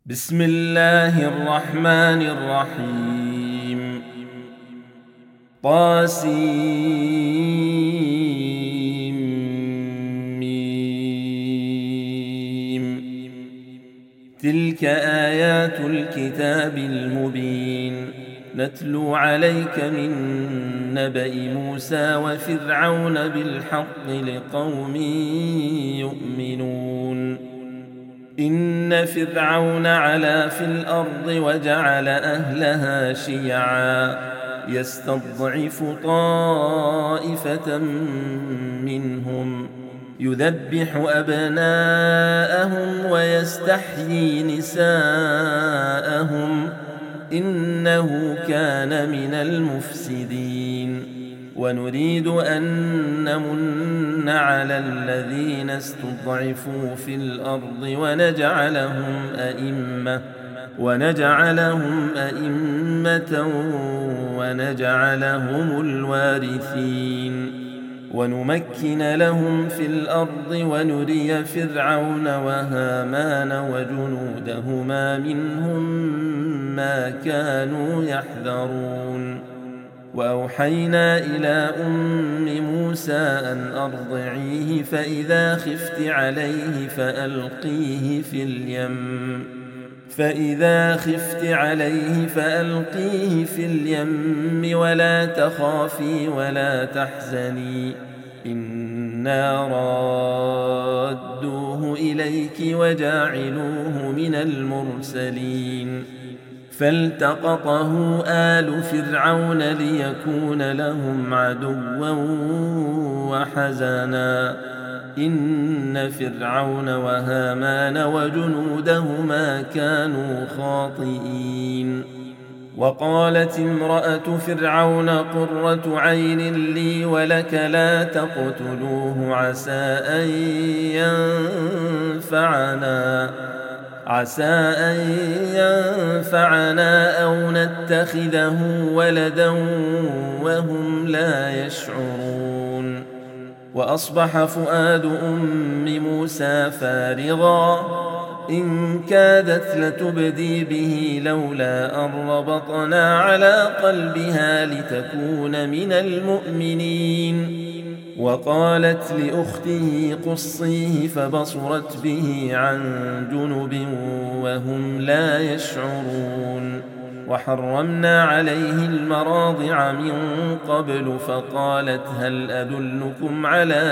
بسم الله الرحمن الرحيم طاسيم تلك آيات الكتاب المبين نتلو عليك من نبأ موسى وفرعون بالحق لقوم يؤمنون إن فرعون علا في الأرض وجعل أهلها شيعا يستضعف طائفة منهم يذبح أبناءهم ويستحيي نساءهم إنه كان من المفسدين ونريد أن نمن على الذين استضعفوا في الأرض ونجعلهم أئمة ونجعلهم الوارثين ونمكن لهم في الأرض ونري فرعون وهامان وجنودهما منهم ما كانوا يحذرون وأوحينا إلى أم موسى أن أرضعيه فإذا خفت عليه فألقيه في اليم ولا تخافي ولا تحزني إنا رادوه إليك وجاعلوه من المرسلين فالتقطه آل فرعون ليكون لهم عدوا وحزنا إن فرعون وهامان وجنودهما كانوا خاطئين وقالت امرأة فرعون قرة عين لي ولك لا تقتلوه عسى أن ينفعنا أو نتخذه ولدا وهم لا يشعرون وأصبح فؤاد أم موسى فارغا إن كادت لتبدي به لولا أن ربطنا على قلبها لتكون من المؤمنين وقالت لأخته قصيه فبصرت به عن جنب وهم لا يشعرون وحرمنا عليه المراضع من قبل فقالت هل أدلكم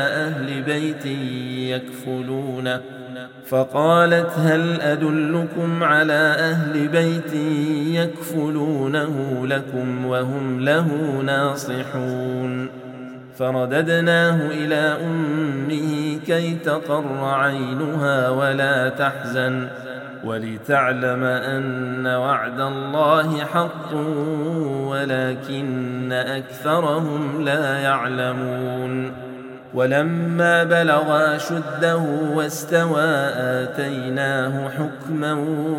على أهل بيت يكفلونه لكم وهم له ناصحون فرددناه إلى أمه كي تقر عينها ولا تحزن ولتعلم أن وعد الله حق ولكن أكثرهم لا يعلمون ولما بلغ أشده واستوى آتيناه حكما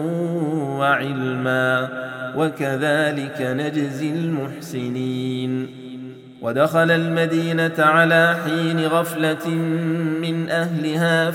وعلما وكذلك نجزي المحسنين ودخل المدينة على حين غفلة من أهلها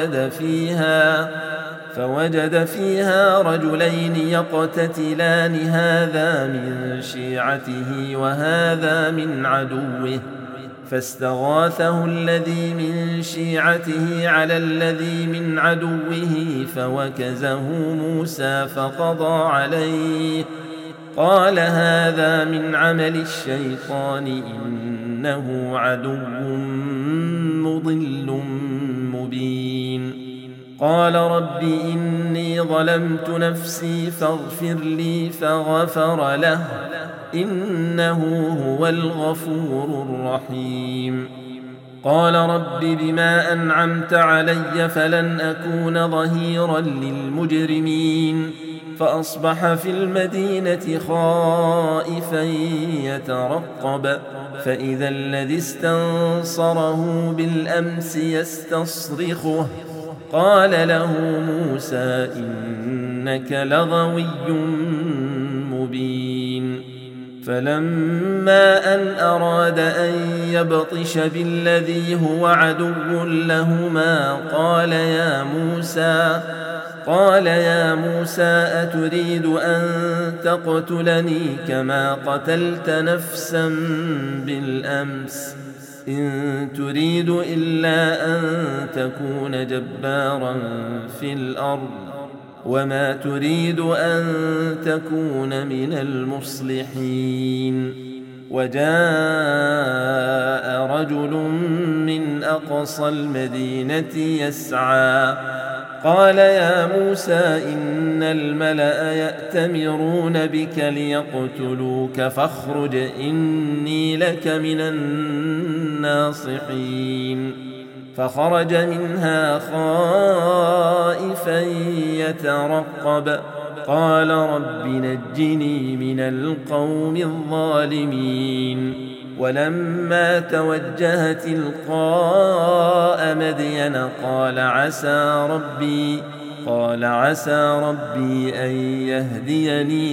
فوجد فيها رجلين يقتتلان هذا من شيعته وهذا من عدوه فاستغاثه الذي من شيعته على الذي من عدوه فوكزه موسى فقضى عليه قال هذا من عمل الشيطان إنه عدو مضل مبين قال رب إني ظلمت نفسي فاغفر لي فغفر له إنه هو الغفور الرحيم قال رب بما أنعمت علي فلن أكون ظهيرا للمجرمين فأصبح في المدينة خائفا يترقب فإذا الذي استنصره بالأمس يستصرخه قال له موسى إنك لغوي مبين فلما أن أراد أن يبطش بالذي هو عدو لهما قال يا موسى أتريد أن تقتلني كما قتلت نفسا بالأمس إن تريد إلا أن تكون جبارا في الأرض وما تريد أن تكون من المصلحين وجاء رجل من أقصى المدينة يسعى قال يا موسى إن الملأ يأتمرون بك ليقتلوك فاخرج إني لك من الناصحين فخرج منها خائفا يترقب قال رب نجني من القوم الظالمين ولما توجه تلقاء مدين قال عسى ربي أن يهديني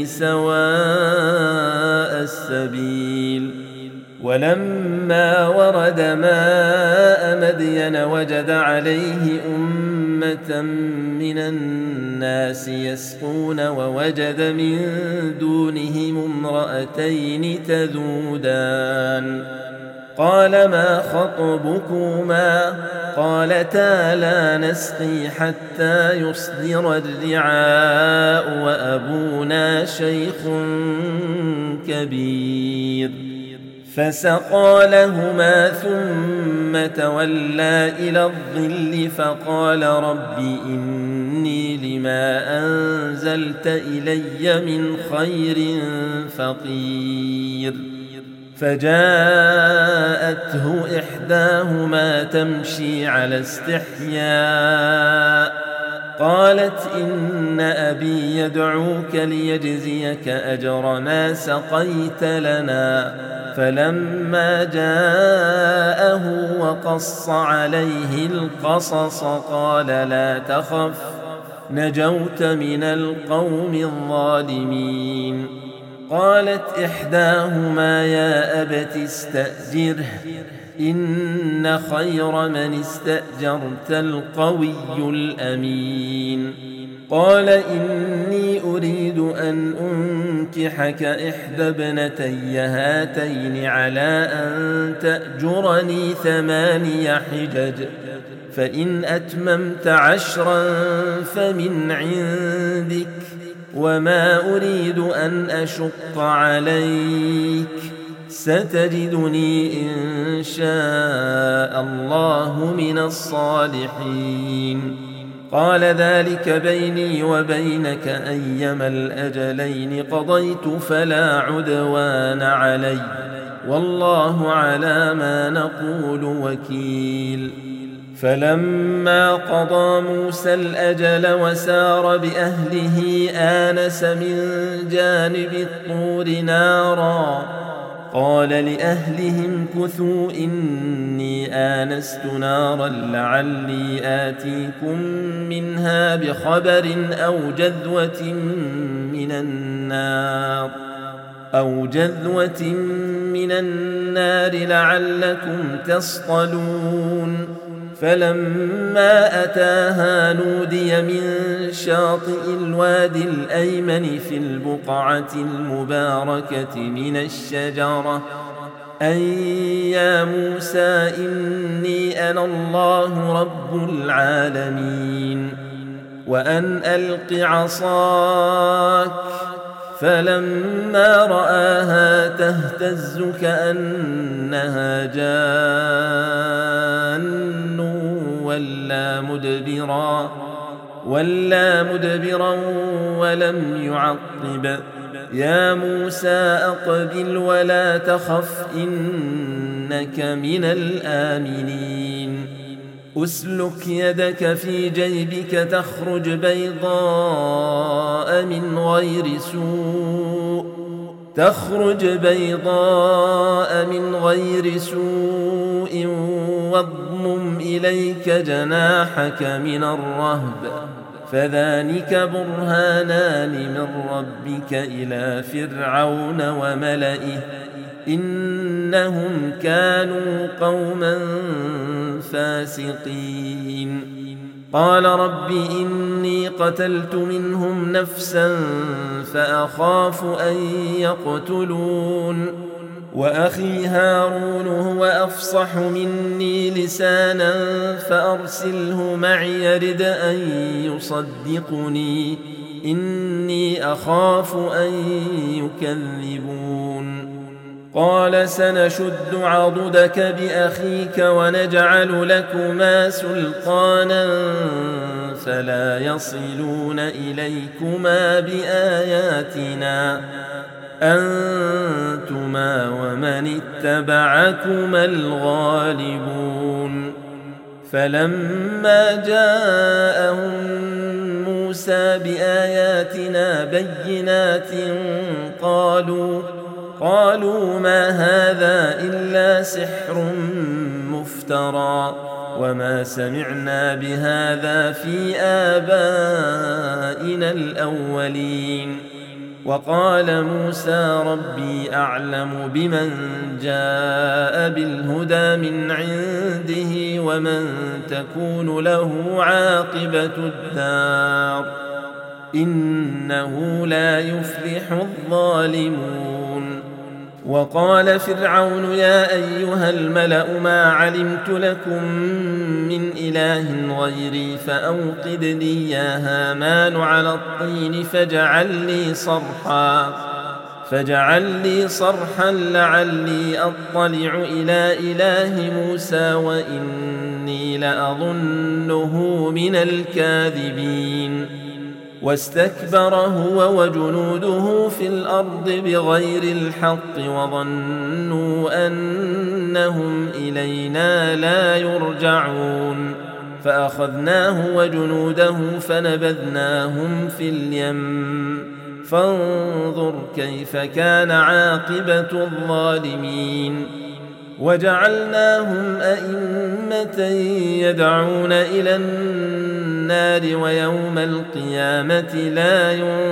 سواء السبيل ولما ورد ماء مدين وجد عليه أمة من الناس يسقون ووجد من دونهم امرأتين تذودان قال ما خطبكما قالتا لا نسقي حتى يصدر الرعاء وأبونا شيخ كبير فسقى لهما ثم تولى إلى الظل فقال رب إني لما أنزلت إلي من خير فقير فجاءته إحداهما تمشي على استحياء قالت إن أبي يدعوك ليجزيك أجر ما سقيت لنا فلما جاءه وقص عليه القصص قال لا تخف نجوت من القوم الظالمين قالت إحداهما يا أبت استأجره إن خير من استأجرت القوي الأمين قال إني أريد أن أنكحك إحدى ابنتي هاتين على أن تأجرني 8 حجج فإن أتممت 10 فمن عندك وما أريد أن أشق عليك ستجدني إن شاء الله من الصالحين قال ذلك بيني وبينك أيما الأجلين قضيت فلا عدوان علي والله على ما نقول وكيل فلما قضى موسى الأجل وسار بأهله آنس من جانب الطور نارا قال لأهلهم كثوا إني آنست نارا لعلي آتيكم منها بخبر أو جذوة من النار لعلكم تصطلون فلما أتاها نودي من شاطئ الوادي الأيمن في البقعة المباركة من الشجرة أن يا موسى إني أنا الله رب العالمين وأن ألق عصاك فلما رآها تهتز كأنها جان ولا مدبرا ولم يعقب يا موسى أقبل ولا تخف إنك من الآمنين أسلك يدك في جيبك تخرج بيضاء من غير سوء واضمم إليك جناحك من الرهب فذلك برهانان من ربك إلى فرعون وملئه إنهم كانوا قوما فاسقين قال رب إني قتلت منهم نفسا فأخاف أن يقتلون وأخي هارون هو أفصح مني لسانا فأرسله معي يرد أن يصدقني إني أخاف أن يكذبون قال سنشد عضدك بأخيك ونجعل لكما سلطانا فلا يصلون إليكما بآياتنا أنتما ومن اتبعكما الغالبون فلما جاءهم موسى بآياتنا بينات قالوا ما هذا إلا سحر مفترى وما سمعنا بهذا في آبائنا الأولين وقال موسى ربي أعلم بمن جاء بالهدى من عنده ومن تكون له عاقبة الدار إنه لا يفلح الظالمون وقال فرعون يا أيها الملأ ما علمت لكم من إله غيري فأوقد لي يا هامان على الطين فاجعل لي صرحا لعلي أطلع إلى إله موسى وإني لأظنه من الكاذبين واستكبر هو وجنوده في الأرض بغير الحق وظنوا أنهم إلينا لا يرجعون فأخذناه وجنوده فنبذناهم في اليم فانظر كيف كان عاقبة الظالمين وجعلناهم أئمة يدعون إلى النار ويوم القيامة لا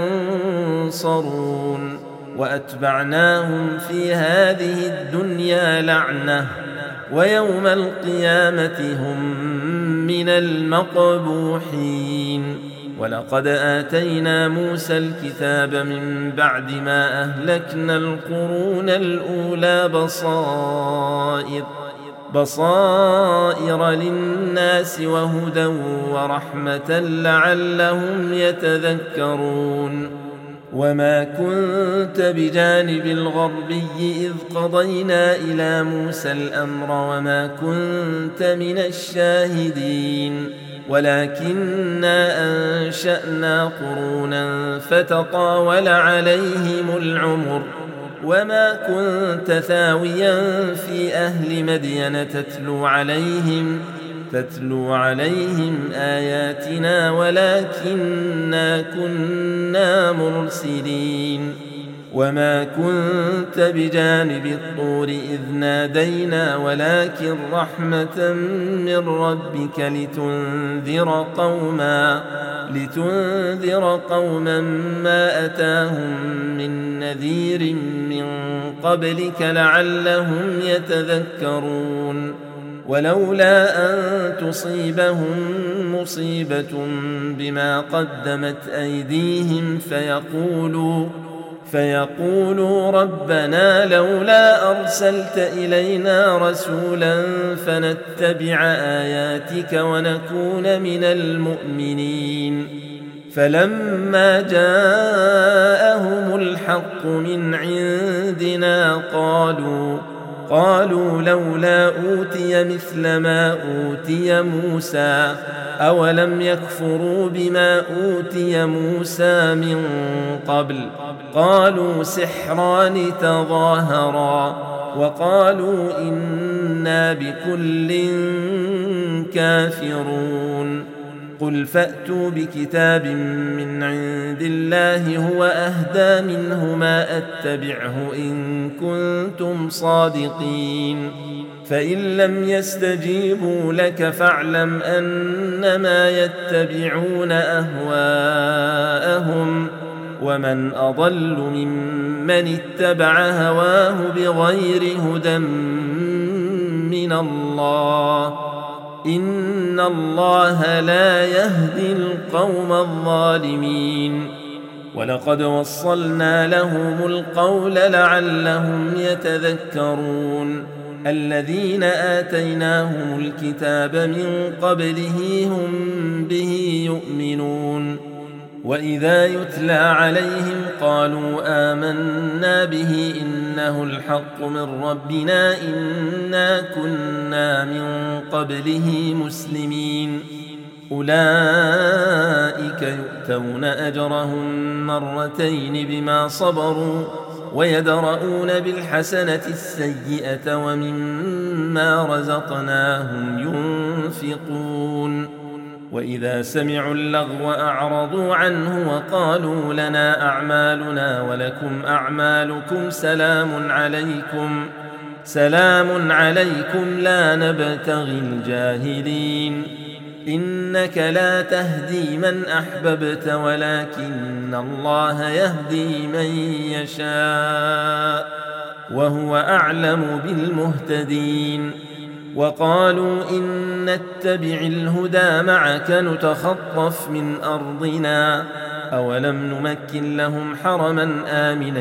ينصرون وأتبعناهم في هذه الدنيا لعنة ويوم القيامة هم من المقبوحين ولقد آتينا موسى الكتاب من بعد ما أهلكنا القرون الأولى بصائر للناس وهدى ورحمة لعلهم يتذكرون وما كنت بجانب الغربي إذ قضينا إلى موسى الأمر وما كنت من الشاهدين ولكننا أنشأنا قرونا فتطاول عليهم العمر وما كنت ثاويا في أهل مدين تتلو عليهم آياتنا ولكننا كنا مرسلين وما كنت بجانب الطور إذ نادينا ولكن رحمة من ربك لتنذر قوما ما أتاهم من نذير من قبلك لعلهم يتذكرون ولولا أن تصيبهم مصيبة بما قدمت أيديهم فيقولوا ربنا لولا أرسلت إلينا رسولا فنتبع آياتك ونكون من المؤمنين فلما جاءهم الحق من عندنا قالوا لولا أوتي مثل ما أوتي موسى أولم يكفروا بما أوتي موسى من قبل قالوا سحران تظاهرا وقالوا إنا بكل كافرون قل فأتوا بكتاب من عند الله هو أهدى منه ما أتبعه إن كنتم صادقين فإن لم يستجيبوا لك فاعلم أنما يتبعون أهواءهم ومن أضل ممن اتبع هواه بغير هدى من الله إن الله لا يهدي القوم الظالمين ولقد وصلنا لهم القول لعلهم يتذكرون الذين آتيناهم الكتاب من قبله هم به يؤمنون وإذا يتلى عليهم قالوا آمنا به إنه الحق من ربنا إنا كنا من قبله مسلمين أولئك يؤتون أجرهم مرتين بما صبروا ويدرؤون بالحسنة السيئة ومما رزقناهم ينفقون وإذا سمعوا اللغو أعرضوا عنه وقالوا لنا أعمالنا ولكم أعمالكم سلام عليكم لا نبتغي الجاهلين إنك لا تهدي من أحببت ولكن الله يهدي من يشاء وهو أعلم بالمهتدين وقالوا إن نتبع الهدى معك نتخطف من أرضنا أولم نمكن لهم حرما آمنا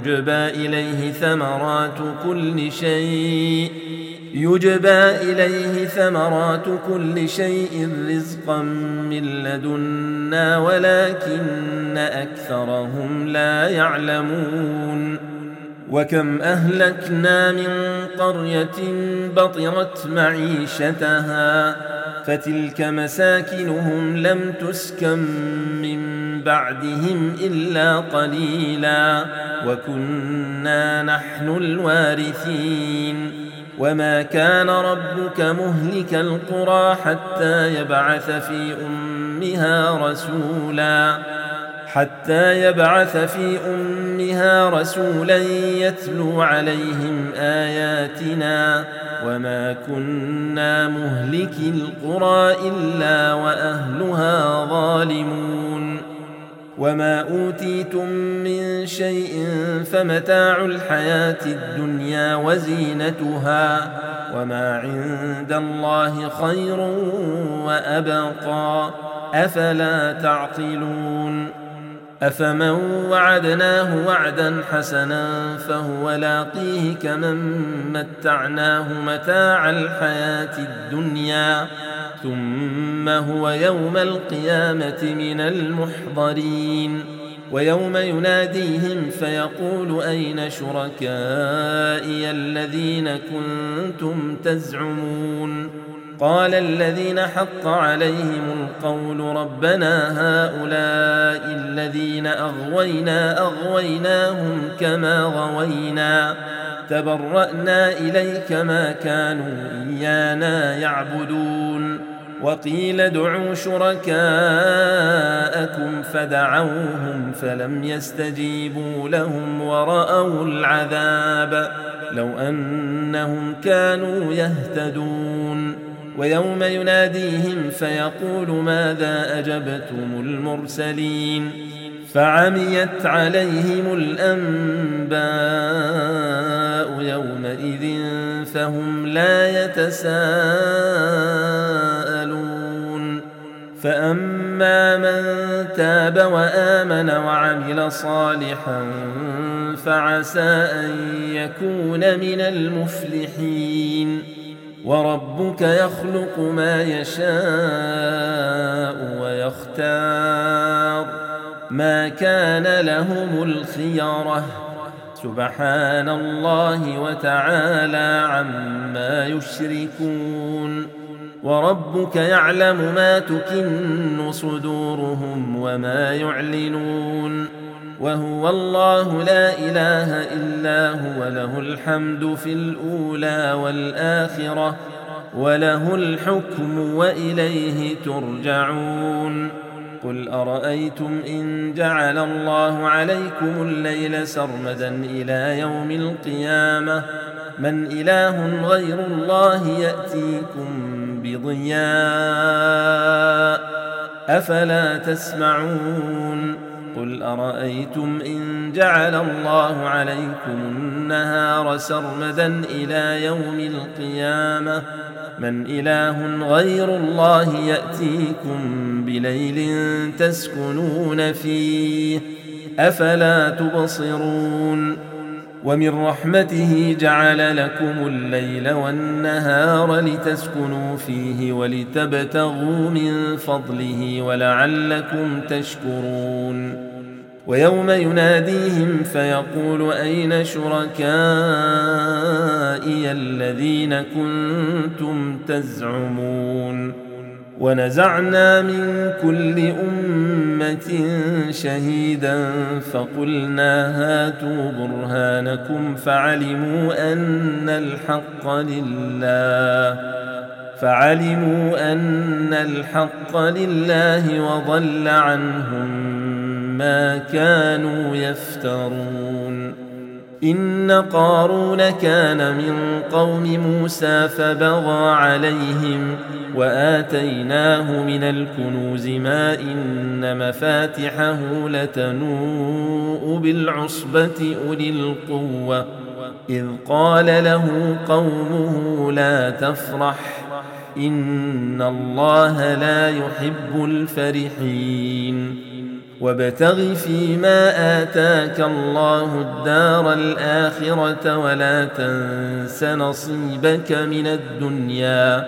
يجبى إليه ثمرات كل شيء رزقا من لدنا ولكن أكثرهم لا يعلمون وكم أهلكنا من قرية بطرت معيشتها فتلك مساكنهم لم تسكن من بعدهم إلا قليلا وكنا نحن الوارثين وما كان ربك مهلك القرى حتى يبعث في أمها رسولا يتلو عليهم آياتنا وما كنا مهلكي القرى إلا وأهلها ظالمون وما أوتيتم من شيء فمتاع الحياة الدنيا وزينتها وما عند الله خير وأبقى أفلا تعقلون أفمن وعدناه وعدا حسنا فهو لاقيه كمن متعناه متاع الحياة الدنيا ثم هو يوم القيامة من المحضرين ويوم يناديهم فيقول أين شركائي الذين كنتم تزعمون قال الذين حق عليهم القول ربنا هؤلاء الذين أغويناهم كما غوينا تبرأنا إليك ما كانوا إيانا يعبدون وقيل ادعوا شركاءكم فدعوهم فلم يستجيبوا لهم ورأوا العذاب لو أنهم كانوا يهتدون ويوم يناديهم فيقول ماذا أجبتم المرسلين فعميت عليهم الأنباء يومئذ فهم لا يتساءلون فأما من تاب وآمن وعمل صالحا فعسى أن يكون من المفلحين وربك يخلق ما يشاء ويختار ما كان لهم الخيرة سبحان الله وتعالى عما يشركون وربك يعلم ما تكن صدورهم وما يعلنون وهو الله لا إله إلا هو له الحمد في الأولى والآخرة وله الحكم وإليه ترجعون قل أرأيتم إن جعل الله عليكم الليل سرمدا إلى يوم القيامة من إله غير الله يأتيكم بضياء أفلا تسمعون قل أرأيتم إن جعل الله عليكم النهار سرمدا إلى يوم القيامة من إله غير الله يأتيكم بليل تسكنون فيه أفلا تبصرون ومن رحمته جعل لكم الليل والنهار لتسكنوا فيه ولتبتغوا من فضله ولعلكم تشكرون ويوم يناديهم فيقول أين شركائي الذين كنتم تزعمون ونزعنا من كل أمة شهيدا فقلنا هاتوا برهانكم فعلموا أن الحق لله وضل عنهم ما كانوا يفترون إن قارون كان من قوم موسى فبغى عليهم وآتيناه من الكنوز ما إن مفاتحه لتنوء بالعصبة أولي القوة إذ قال له قومه لا تفرح إن الله لا يحب الفرحين وابتغ فيما آتاك الله الدار الآخرة ولا تنس نصيبك من الدنيا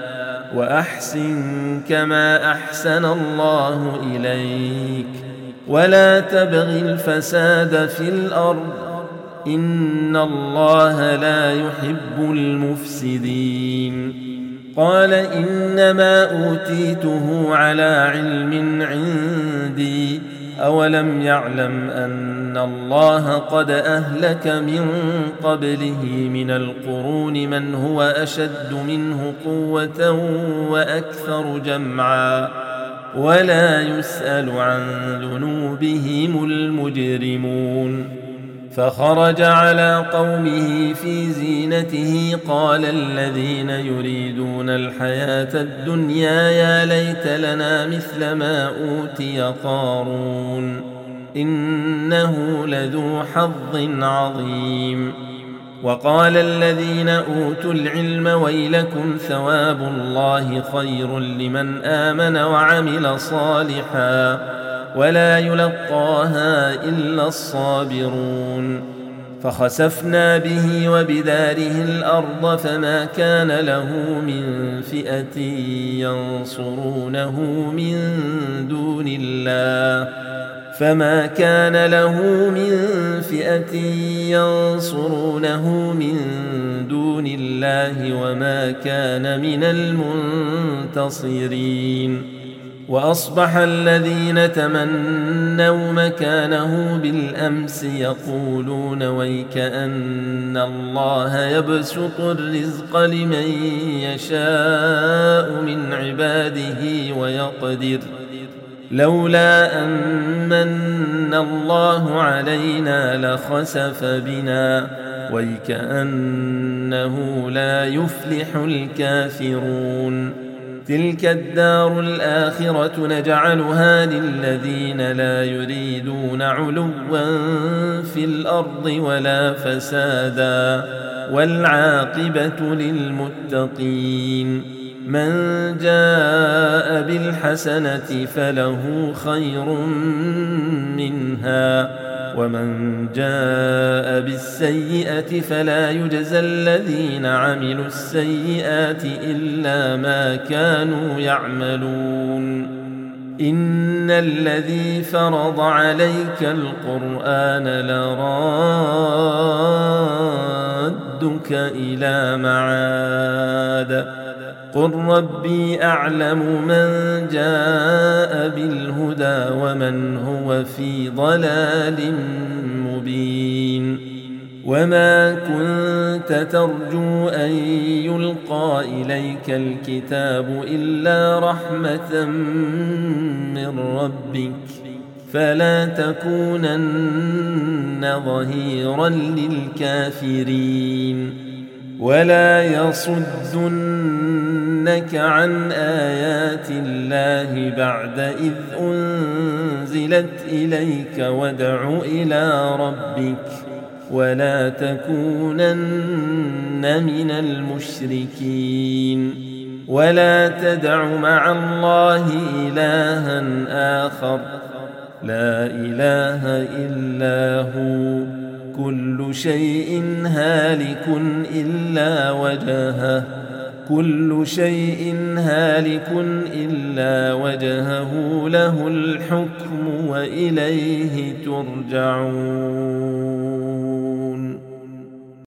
وأحسن كما أحسن الله إليك ولا تبغ الفساد في الأرض إن الله لا يحب المفسدين قال إنما أوتيته على علم عندي أولم يعلم أن الله قد أهلك من قبله من القرون من هو أشد منه قوة وأكثر جمعا ولا يسأل عن ذنوبهم المجرمون فخرج على قومه في زينته قال الذين يريدون الحياة الدنيا يا ليت لنا مثل ما أوتي قارون إنه لذو حظ عظيم وقال الذين أوتوا العلم ويلكم ثواب الله خير لمن آمن وعمل صالحا ولا يلقاها إلا الصابرون فخسفنا به وبداره الأرض فما كان له من فئة ينصرونه من دون الله وما كان من المنتصرين وأصبح الذين تمنوا مكانه بالأمس يقولون ويكأن الله يبسط الرزق لمن يشاء من عباده ويقدر لولا أمن الله علينا لخسف بنا ويكأنه لا يفلح الكافرون تلك الدار الآخرة نجعلها للذين لا يريدون علوا في الأرض ولا فسادا والعاقبة للمتقين من جاء بالحسنة فله خير منها ومن جاء بالسيئة فلا يجزى الذين عملوا السيئات إلا ما كانوا يعملون إن الذي فرض عليك القرآن لرادك إلى معاد قل ربي أعلم من جاء بالهدى ومن هو في ضلال مبين وما كنت ترجو أن يلقى إليك الكتاب إلا رحمة من ربك فلا تكونن ظهيرا للكافرين ولا يصدنك عن آيات الله بعد إذ أنزلت إليك وادع إلى ربك ولا تكونن من المشركين ولا تدع مع الله إلها آخر لا إله إلا هو كل شيء هالك إلا وجهه له الحكم وإليه ترجعون.